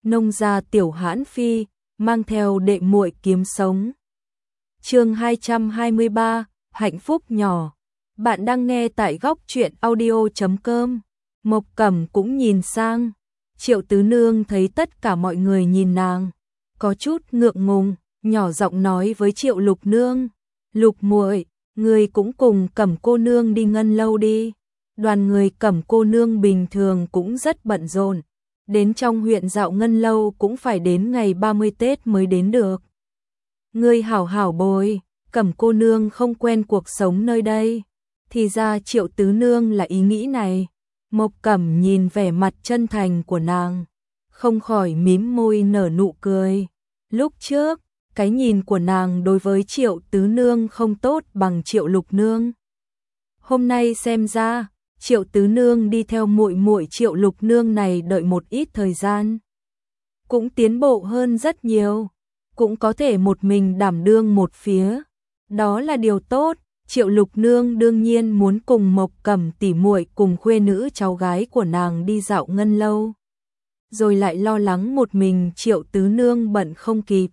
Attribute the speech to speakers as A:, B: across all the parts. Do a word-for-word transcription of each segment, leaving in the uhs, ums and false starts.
A: nông gia tiểu hãn phi, mang theo đệ muội kiếm sống. Chương hai trăm hai mươi ba, hạnh phúc nhỏ. Bạn đang nghe tại góc truyện audio chấm com. Mộc Cẩm cũng nhìn sang, Triệu Tứ Nương thấy tất cả mọi người nhìn nàng, có chút ngượng ngùng, nhỏ giọng nói với Triệu Lục Nương, "Lục muội, người cũng cùng Cẩm cô nương đi Ngân lâu đi." Đoàn người Cẩm cô nương bình thường cũng rất bận rộn, đến trong huyện dạo Ngân lâu cũng phải đến ngày ba mươi Tết mới đến được. "Ngươi hảo hảo bồi, Cẩm cô nương không quen cuộc sống nơi đây." Thì ra Triệu Tứ Nương là ý nghĩ này. Mộc Cẩm nhìn vẻ mặt chân thành của nàng, không khỏi mím môi nở nụ cười. Lúc trước, cái nhìn của nàng đối với Triệu Tứ Nương không tốt bằng Triệu Lục Nương. Hôm nay xem ra, Triệu Tứ Nương đi theo muội muội Triệu Lục Nương này đợi một ít thời gian, cũng tiến bộ hơn rất nhiều, cũng có thể một mình đảm đương một phía. Đó là điều tốt. Triệu Lục Nương đương nhiên muốn cùng Mộc Cẩm tỉ muội cùng khuê nữ cháu gái của nàng đi dạo Ngân lâu, rồi lại lo lắng một mình Triệu Tứ Nương bận không kịp.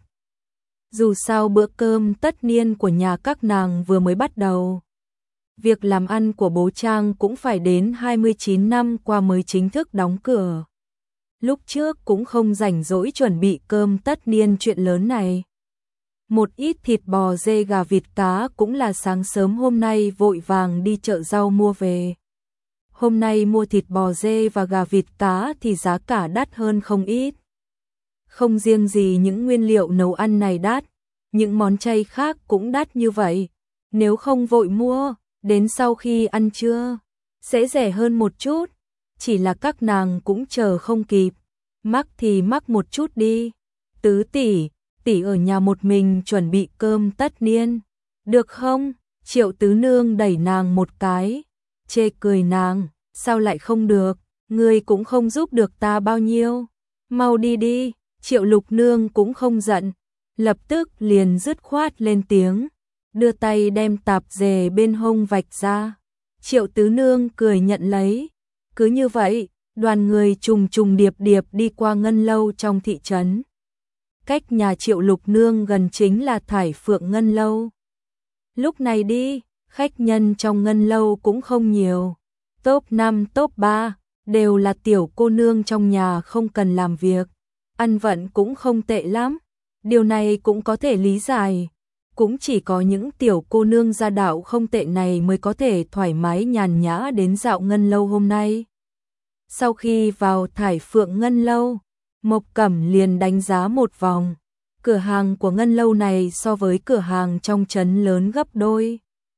A: Dù sao bữa cơm tất niên của nhà các nàng vừa mới bắt đầu, việc làm ăn của bố Trang cũng phải đến hai mươi chín năm qua mới chính thức đóng cửa. Lúc trước cũng không rảnh rỗi chuẩn bị cơm tất niên chuyện lớn này. Một ít thịt bò, dê, gà, vịt, cá cũng là sáng sớm hôm nay vội vàng đi chợ rau mua về. Hôm nay mua thịt bò, dê và gà, vịt, cá thì giá cả đắt hơn không ít. Không riêng gì những nguyên liệu nấu ăn này đắt, những món chay khác cũng đắt như vậy. Nếu không vội mua, đến sau khi ăn trưa sẽ rẻ hơn một chút. Chỉ là các nàng cũng chờ không kịp, mắc thì mắc một chút đi. Tứ tỷ, tỷ ở nhà một mình chuẩn bị cơm tất niên, được không? Triệu Tứ Nương đẩy nàng một cái, chê cười nàng, sao lại không được, ngươi cũng không giúp được ta bao nhiêu, mau đi đi. Triệu Lục Nương cũng không giận, lập tức liền dứt khoát lên tiếng, đưa tay đem tạp dề bên hông vạch ra. Triệu Tứ Nương cười nhận lấy, cứ như vậy, đoàn người trùng trùng điệp điệp đi qua Ngân lâu trong thị trấn. Cách nhà Triệu Lục Nương gần chính là Thải Phượng Ngân lâu. Lúc này đi, khách nhân trong Ngân lâu cũng không nhiều. Top năm, top ba đều là tiểu cô nương trong nhà không cần làm việc. Ăn vận cũng không tệ lắm. Điều này cũng có thể lý giải. Cũng chỉ có những tiểu cô nương gia đạo không tệ này mới có thể thoải mái nhàn nhã đến dạo Ngân lâu hôm nay. Sau khi vào Thải Phượng Ngân lâu, Mộc Cẩm liền đánh giá một vòng. Cửa hàng của Ngân lâu này so với cửa hàng trong trấn lớn gấp đôi.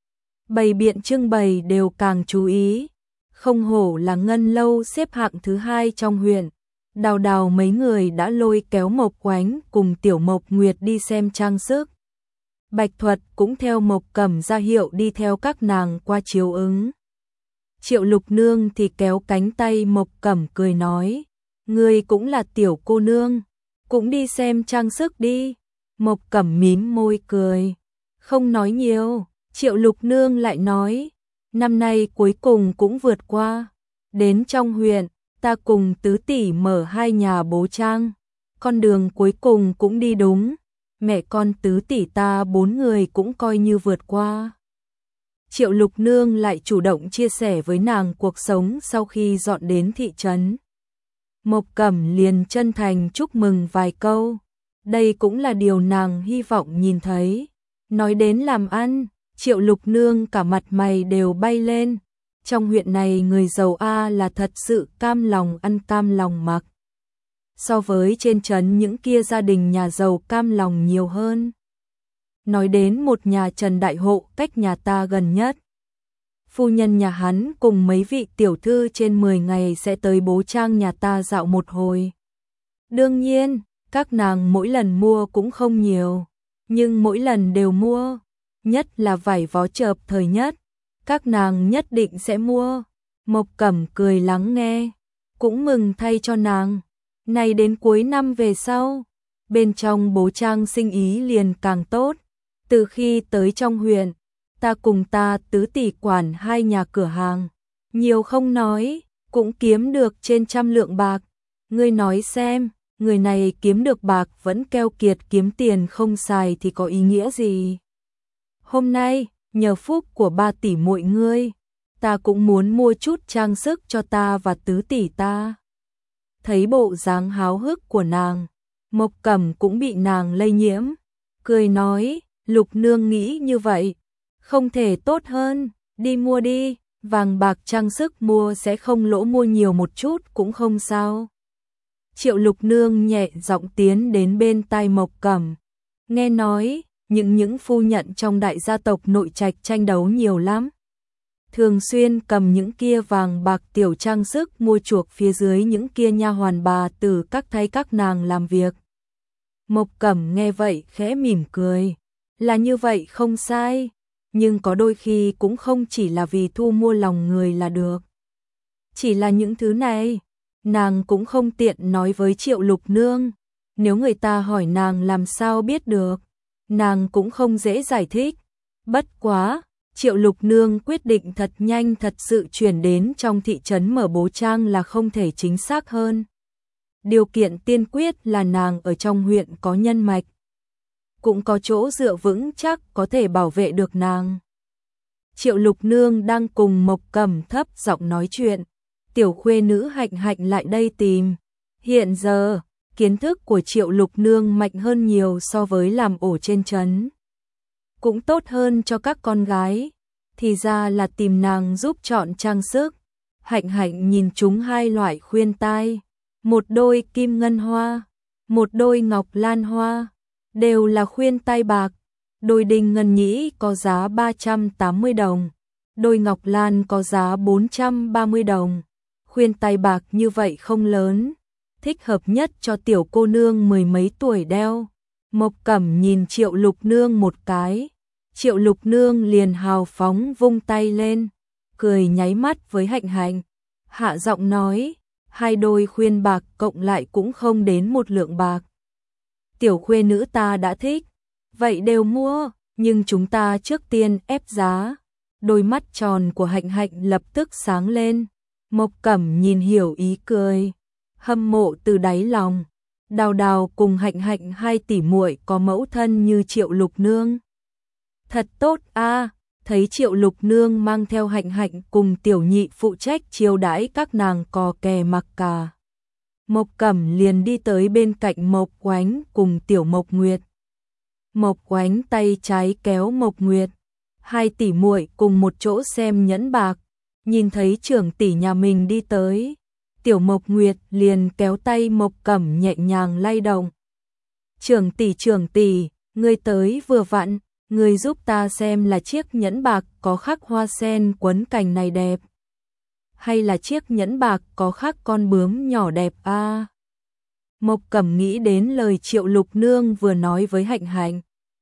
A: Bày biện trưng bày đều càng chú ý. Không hổ là Ngân lâu xếp hạng thứ hai trong huyện. Đào Đào mấy người đã lôi kéo Mộc Oánh cùng Tiểu Mộc Nguyệt đi xem trang sức. Bạch Thuật cũng theo Mộc Cẩm ra hiệu đi theo các nàng qua chiếu ứng. Triệu Lục Nương thì kéo cánh tay Mộc Cẩm cười nói, ngươi cũng là tiểu cô nương, cũng đi xem trang sức đi. Mộc Cẩm mím môi cười, không nói nhiều. Triệu Lục Nương lại nói, năm nay cuối cùng cũng vượt qua, đến trong huyện, ta cùng tứ tỷ mở hai nhà bố Trang, con đường cuối cùng cũng đi đúng, mẹ con tứ tỷ ta bốn người cũng coi như vượt qua. Triệu Lục Nương lại chủ động chia sẻ với nàng cuộc sống sau khi dọn đến thị trấn. Mộc Cẩm liền chân thành chúc mừng vài câu, đây cũng là điều nàng hy vọng nhìn thấy. Nói đến làm ăn, Triệu Lục Nương cả mặt mày đều bay lên. Trong huyện này người giàu A là thật sự cam lòng ăn cam lòng mặc. So với trên trấn những kia gia đình nhà giàu cam lòng nhiều hơn. Nói đến một nhà Trần Đại Hộ cách nhà ta gần nhất. Phu nhân nhà hắn cùng mấy vị tiểu thư trên mười ngày sẽ tới bố Trang nhà ta dạo một hồi. Đương nhiên, các nàng mỗi lần mua cũng không nhiều, nhưng mỗi lần đều mua, nhất là vải vó chợp thời nhất, các nàng nhất định sẽ mua. Mộc Cẩm cười lắng nghe, cũng mừng thay cho nàng. Này đến cuối năm về sau, bên trong bố Trang sinh ý liền càng tốt. Từ khi tới trong huyện, ta cùng ta tứ tỷ quản hai nhà cửa hàng, nhiều không nói, cũng kiếm được trên trăm lượng bạc. Ngươi nói xem, người này kiếm được bạc vẫn keo kiệt kiếm tiền không xài thì có ý nghĩa gì. Hôm nay, nhờ phúc của ba tỷ muội ngươi, ta cũng muốn mua chút trang sức cho ta và tứ tỷ ta. Thấy bộ dáng háo hức của nàng, Mộc Cẩm cũng bị nàng lây nhiễm, cười nói, Lục nương nghĩ như vậy, không thể tốt hơn, đi mua đi, vàng bạc trang sức mua sẽ không lỗ, mua nhiều một chút cũng không sao. Triệu Lục nương nhẹ giọng tiến đến bên tai Mộc Cẩm, nghe nói, những những phu nhận trong đại gia tộc nội trạch tranh đấu nhiều lắm. Thường xuyên cầm những kia vàng bạc tiểu trang sức mua chuộc phía dưới những kia nha hoàn bà tử các thay các nàng làm việc. Mộc Cẩm nghe vậy khẽ mỉm cười, là như vậy không sai, nhưng có đôi khi cũng không chỉ là vì thu mua lòng người là được. Chỉ là những thứ này, nàng cũng không tiện nói với Triệu Lục nương, nếu người ta hỏi nàng làm sao biết được, nàng cũng không dễ giải thích. Bất quá, Triệu Lục nương quyết định thật nhanh thật sự chuyển đến trong thị trấn mở bố trang là không thể chính xác hơn. Điều kiện tiên quyết là nàng ở trong huyện có nhân mạch, cũng có chỗ dựa vững chắc có thể bảo vệ được nàng. Triệu Lục nương đang cùng Mộc Cẩm thấp giọng nói chuyện, tiểu khuê nữ Hạnh Hạnh lại đây tìm. Hiện giờ, kiến thức của Triệu Lục nương mạnh hơn nhiều so với làm ổ trên trấn, cũng tốt hơn cho các con gái, thì ra là tìm nàng giúp chọn trang sức. Hạnh Hạnh nhìn chúng hai loại khuyên tai, một đôi kim ngân hoa, một đôi ngọc lan hoa, đều là khuyên tai bạc. Đôi đinh ngân nhĩ có giá ba trăm tám mươi đồng, đôi ngọc lan có giá bốn trăm ba mươi đồng. Khuyên tai bạc như vậy không lớn, thích hợp nhất cho tiểu cô nương mười mấy tuổi đeo. Mộc Cẩm nhìn Triệu Lục nương một cái, Triệu Lục nương liền hào phóng vung tay lên, cười nháy mắt với Hạnh Hạnh, hạ giọng nói, hai đôi khuyên bạc cộng lại cũng không đến một lượng bạc. Tiểu khuê nữ ta đã thích, vậy đều mua, nhưng chúng ta trước tiên ép giá. Đôi mắt tròn của Hạnh Hạnh lập tức sáng lên, Mộc Cẩm nhìn hiểu ý cười, hâm mộ từ đáy lòng. Đào Đào cùng Hạnh Hạnh hai tỷ muội có mẫu thân như Triệu Lục nương. Thật tốt a, à, thấy Triệu Lục nương mang theo Hạnh Hạnh cùng tiểu nhị phụ trách chiêu đãi các nàng cò kè mặc cả. Mộc Cẩm liền đi tới bên cạnh Mộc Oánh cùng tiểu Mộc Nguyệt. Mộc Oánh tay trái kéo Mộc Nguyệt, hai tỷ muội cùng một chỗ xem nhẫn bạc, nhìn thấy trưởng tỷ nhà mình đi tới, tiểu Mộc Nguyệt liền kéo tay Mộc Cẩm nhẹ nhàng lay động. Trưởng tỷ trưởng tỷ, ngươi tới vừa vặn, ngươi giúp ta xem là chiếc nhẫn bạc có khắc hoa sen quấn cành này đẹp, hay là chiếc nhẫn bạc có khắc con bướm nhỏ đẹp a. À? Mộc Cẩm nghĩ đến lời Triệu Lục nương vừa nói với Hạnh Hạnh,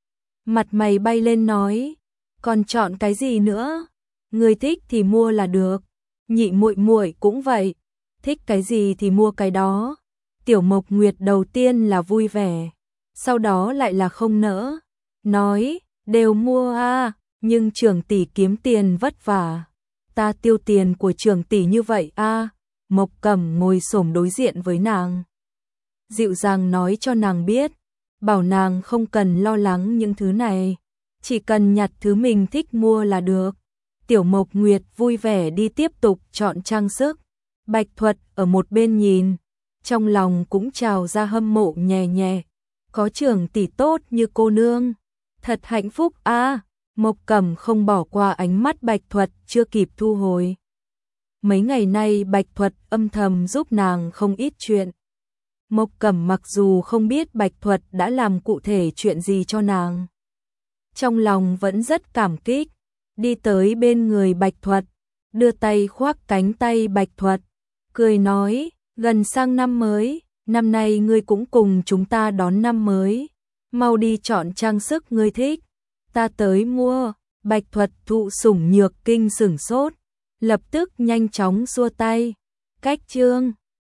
A: mặt mày bay lên nói, còn chọn cái gì nữa? Ngươi thích thì mua là được, nhị muội muội cũng vậy, thích cái gì thì mua cái đó. Tiểu Mộc Nguyệt đầu tiên là vui vẻ, sau đó lại là không nỡ, nói, đều mua a, à, nhưng trưởng tỷ kiếm tiền vất vả, ta tiêu tiền của trưởng tỷ như vậy a. À. Mộc Cẩm ngồi xổm đối diện với nàng, dịu dàng nói cho nàng biết, bảo nàng không cần lo lắng những thứ này, chỉ cần nhặt thứ mình thích mua là được. Tiểu Mộc Nguyệt vui vẻ đi tiếp tục chọn trang sức. Bạch Thuật ở một bên nhìn, trong lòng cũng trào ra hâm mộ nhẹ nhẹ, có trưởng tỷ tốt như cô nương, thật hạnh phúc a. À. Mộc Cẩm không bỏ qua ánh mắt Bạch Thuật chưa kịp thu hồi. Mấy ngày nay Bạch Thuật âm thầm giúp nàng không ít chuyện. Mộc Cẩm mặc dù không biết Bạch Thuật đã làm cụ thể chuyện gì cho nàng, trong lòng vẫn rất cảm kích, đi tới bên người Bạch Thuật, đưa tay khoác cánh tay Bạch Thuật, cười nói, gần sang năm mới, năm nay ngươi cũng cùng chúng ta đón năm mới, mau đi chọn trang sức ngươi thích, ta tới mua. Bạch Thuật thụ sủng nhược kinh sửng sốt, lập tức nhanh chóng xua tay, cách chương.